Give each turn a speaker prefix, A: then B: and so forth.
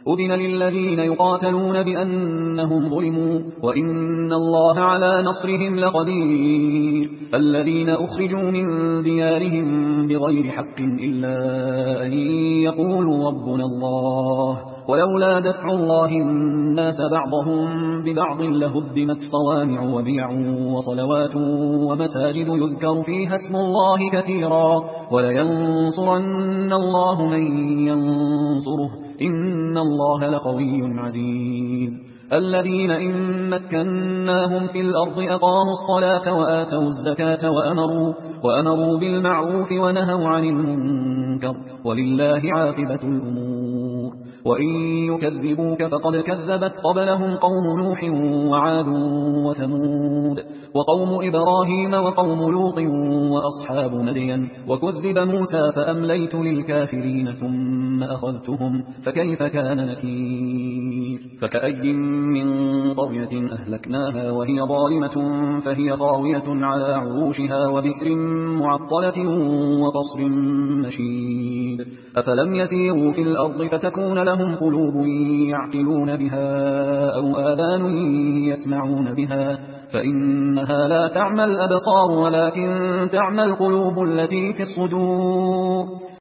A: أذن للذين يقاتلون بأنهم ظلموا وإن الله على نصرهم لقدير الذين أخرجوا من ديارهم بغير حق إلا أن يقولوا ربنا الله ولولا دفع الله الناس بعضهم ببعض لهدمت صوامع وبيع وصلوات ومساجد يذكر فيها اسم الله كثيرا ولينصرن الله من ينصره إن الله لقوي عزيز الذين إن مكناهم في الأرض أقاموا الصلاة وآتوا الزكاة وأمروا بالمعروف ونهوا عن المنكر ولله عاقبة الأمور وإن يكذبوك فقد كذبت قبلهم قوم نوح وعاد وثمود وقوم إبراهيم وقوم لوط وأصحاب مدين وكذب موسى فأمليت للكافرين ثم أخذتهم فكيف كان نكير فكأي من قرية أهلكناها وهي ظالمة فهي خاوية على عروشها وبئر معطلة وقصر مشيد أفلم يسيروا في الأرض فتكون لهم قلوب يعقلون بها أو آذان يسمعون بها فإنها لا تعمى الأبصار ولكن تعمى القلوب التي في الصدور